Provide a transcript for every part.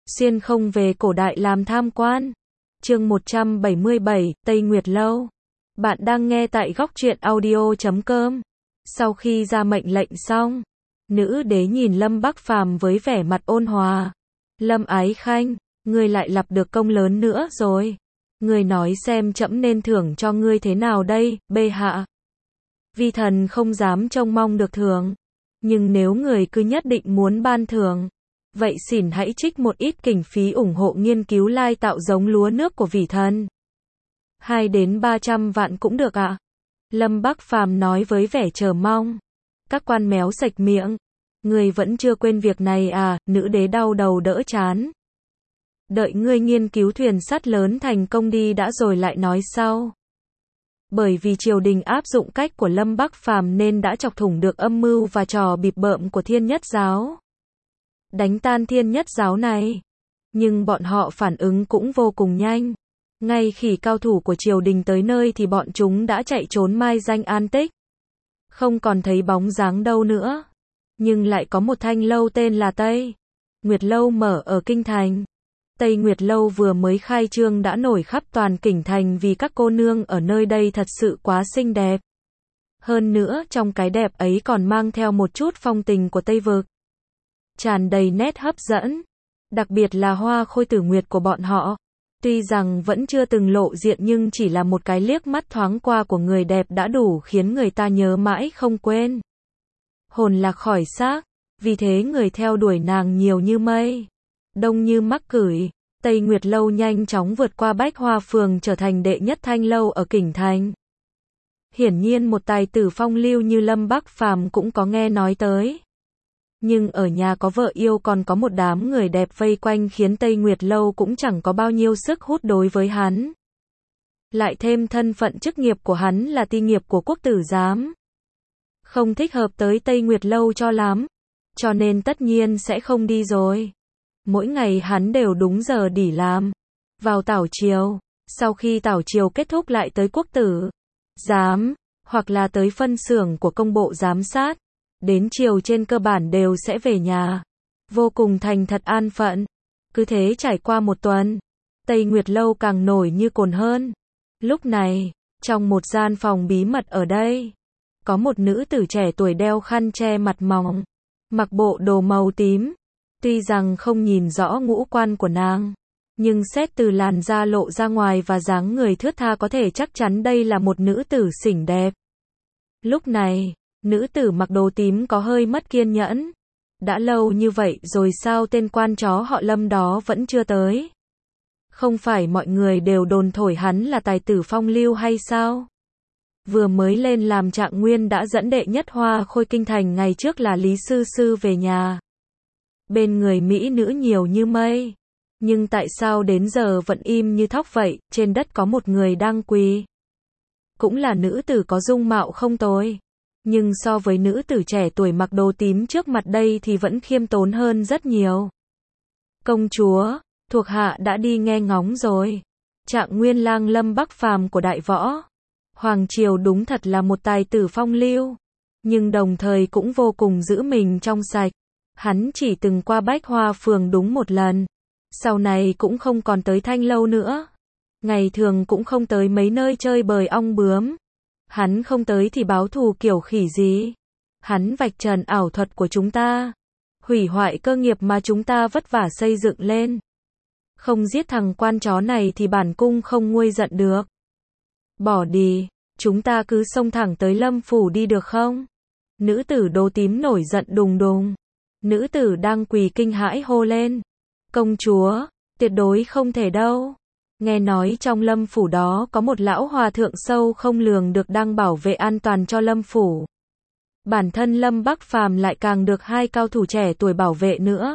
xuyên không về cổ đại làm tham quan. Chương 177, Tây Nguyệt Lâu. Bạn đang nghe tại góc truyện audio.com. Sau khi ra mệnh lệnh xong, nữ đế nhìn Lâm Bắc Phàm với vẻ mặt ôn hòa. Lâm Ái Khanh, ngươi lại lập được công lớn nữa rồi. Ngươi nói xem trẫm nên thưởng cho ngươi thế nào đây, bệ hạ. Vi thần không dám trông mong được thưởng. Nhưng nếu người cứ nhất định muốn ban thưởng, vậy xỉn hãy trích một ít kinh phí ủng hộ nghiên cứu lai tạo giống lúa nước của vi thần. 2 đến 300 vạn cũng được ạ. Lâm Bắc Phàm nói với vẻ chờ mong. Các quan méo sạch miệng. Ngươi vẫn chưa quên việc này à, nữ đế đau đầu đỡ chán. Đợi ngươi nghiên cứu thuyền sắt lớn thành công đi đã rồi lại nói sau. Bởi vì triều đình áp dụng cách của Lâm Bắc Phàm nên đã chọc thủng được âm mưu và trò bịp bợm của Thiên Nhất Giáo. Đánh tan Thiên Nhất Giáo này. Nhưng bọn họ phản ứng cũng vô cùng nhanh. Ngay khi cao thủ của triều đình tới nơi thì bọn chúng đã chạy trốn mai danh an tích. Không còn thấy bóng dáng đâu nữa. Nhưng lại có một thanh lâu tên là Tây Nguyệt Lâu mở ở Kinh Thành. Tây Nguyệt Lâu vừa mới khai trương đã nổi khắp toàn Kinh Thành vì các cô nương ở nơi đây thật sự quá xinh đẹp. Hơn nữa trong cái đẹp ấy còn mang theo một chút phong tình của Tây Vực. Tràn đầy nét hấp dẫn. Đặc biệt là Hoa Khôi Tử Nguyệt của bọn họ. Tuy rằng vẫn chưa từng lộ diện nhưng chỉ là một cái liếc mắt thoáng qua của người đẹp đã đủ khiến người ta nhớ mãi không quên. Hồn lạc khỏi xác, vì thế người theo đuổi nàng nhiều như mây, đông như mắc cửi. Tây Nguyệt Lâu nhanh chóng vượt qua Bách Hoa Phường trở thành đệ nhất thanh lâu ở Kinh Thành. Hiển nhiên một tài tử phong lưu như Lâm Bắc Phàm cũng có nghe nói tới. Nhưng ở nhà có vợ yêu còn có một đám người đẹp vây quanh khiến Tây Nguyệt Lâu cũng chẳng có bao nhiêu sức hút đối với hắn. Lại thêm thân phận chức nghiệp của hắn là ti nghiệp của quốc tử giám. Không thích hợp tới Tây Nguyệt Lâu cho lắm. Cho nên tất nhiên sẽ không đi rồi. Mỗi ngày hắn đều đúng giờ đỉ làm. Vào tảo triều. Sau khi tảo triều kết thúc lại tới quốc tử giám. Hoặc là tới phân xưởng của công bộ giám sát. Đến chiều trên cơ bản đều sẽ về nhà. Vô cùng thành thật an phận. Cứ thế trải qua một tuần. Tây Nguyệt Lâu càng nổi như cồn hơn. Lúc này, trong một gian phòng bí mật ở đây, có một nữ tử trẻ tuổi đeo khăn che mặt mỏng, mặc bộ đồ màu tím. Tuy rằng không nhìn rõ ngũ quan của nàng, nhưng xét từ làn da lộ ra ngoài và dáng người thướt tha có thể chắc chắn đây là một nữ tử xinh đẹp. Lúc này, nữ tử mặc đồ tím có hơi mất kiên nhẫn. Đã lâu như vậy rồi sao tên quan chó họ Lâm đó vẫn chưa tới? Không phải mọi người đều đồn thổi hắn là tài tử phong lưu hay sao? Vừa mới lên làm trạng nguyên đã dẫn đệ nhất Hoa Khôi Kinh Thành ngày trước là Lý Sư Sư về nhà. Bên người mỹ nữ nhiều như mây. Nhưng tại sao đến giờ vẫn im như thóc vậy, trên đất có một người đang quỳ. Cũng là nữ tử có dung mạo không tồi. Nhưng so với nữ tử trẻ tuổi mặc đồ tím trước mặt đây thì vẫn khiêm tốn hơn rất nhiều. Công chúa, thuộc hạ đã đi nghe ngóng rồi. Trạng nguyên lang Lâm Bắc Phàm của Đại Võ Hoàng Triều đúng thật là một tài tử phong lưu. Nhưng đồng thời cũng vô cùng giữ mình trong sạch. Hắn chỉ từng qua Bách Hoa Phường đúng một lần. Sau này cũng không còn tới thanh lâu nữa. Ngày thường cũng không tới mấy nơi chơi bời ong bướm. Hắn không tới thì báo thù kiểu khỉ gì. Hắn vạch trần ảo thuật của chúng ta. Hủy hoại cơ nghiệp mà chúng ta vất vả xây dựng lên. Không giết thằng quan chó này thì bản cung không nguôi giận được. Bỏ đi, chúng ta cứ xông thẳng tới Lâm Phủ đi được không? Nữ tử đồ tím nổi giận đùng đùng. Nữ tử đang quỳ kinh hãi hô lên. Công chúa, tuyệt đối không thể đâu. Nghe nói trong Lâm Phủ đó có một lão hòa thượng sâu không lường được đang bảo vệ an toàn cho Lâm Phủ. Bản thân Lâm Bắc Phàm lại càng được 2 cao thủ trẻ tuổi bảo vệ nữa.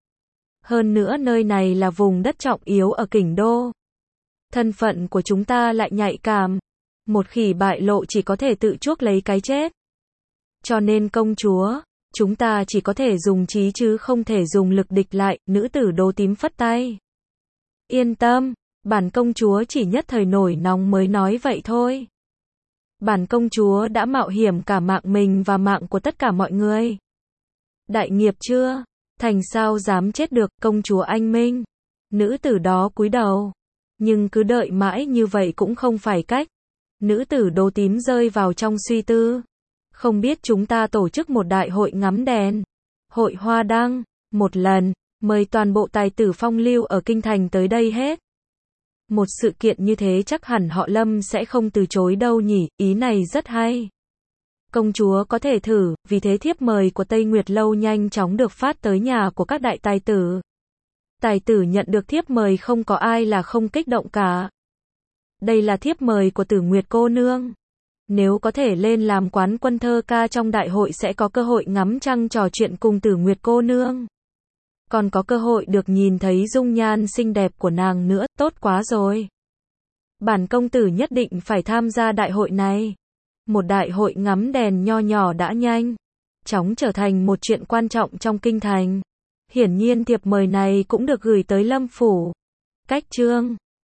Hơn nữa nơi này là vùng đất trọng yếu ở Kinh Đô. Thân phận của chúng ta lại nhạy cảm. Một khi bại lộ chỉ có thể tự chuốc lấy cái chết. Cho nên công chúa, chúng ta chỉ có thể dùng trí chứ không thể dùng lực địch lại. Nữ tử đồ tím phất tay. Yên tâm. Bản công chúa chỉ nhất thời nổi nóng mới nói vậy thôi. Bản công chúa đã mạo hiểm cả mạng mình và mạng của tất cả mọi người. Đại nghiệp chưa? Thành sao dám chết được, công chúa anh minh. Nữ tử đó cúi đầu. Nhưng cứ đợi mãi như vậy cũng không phải cách. Nữ tử Đố Tím rơi vào trong suy tư. Không biết chúng ta tổ chức một đại hội ngắm đèn. Hội hoa đăng, một lần, mời toàn bộ tài tử phong lưu ở kinh thành tới đây hết. Một sự kiện như thế chắc hẳn họ Lâm sẽ không từ chối đâu nhỉ, ý này rất hay. Công chúa có thể thử, vì thế thiếp mời của Tây Nguyệt Lâu nhanh chóng được phát tới nhà của các đại tài tử. Tài tử nhận được thiếp mời không có ai là không kích động cả. Đây là thiếp mời của Tử Nguyệt cô nương. Nếu có thể lên làm quán quân thơ ca trong đại hội sẽ có cơ hội ngắm trăng trò chuyện cùng Tử Nguyệt cô nương. Còn có cơ hội được nhìn thấy dung nhan xinh đẹp của nàng nữa, tốt quá rồi. Bản công tử nhất định phải tham gia đại hội này. Một đại hội ngắm đèn nho nhỏ đã nhanh chóng trở thành một chuyện quan trọng trong kinh thành. Hiển nhiên thiệp mời này cũng được gửi tới Lâm phủ. Cách chương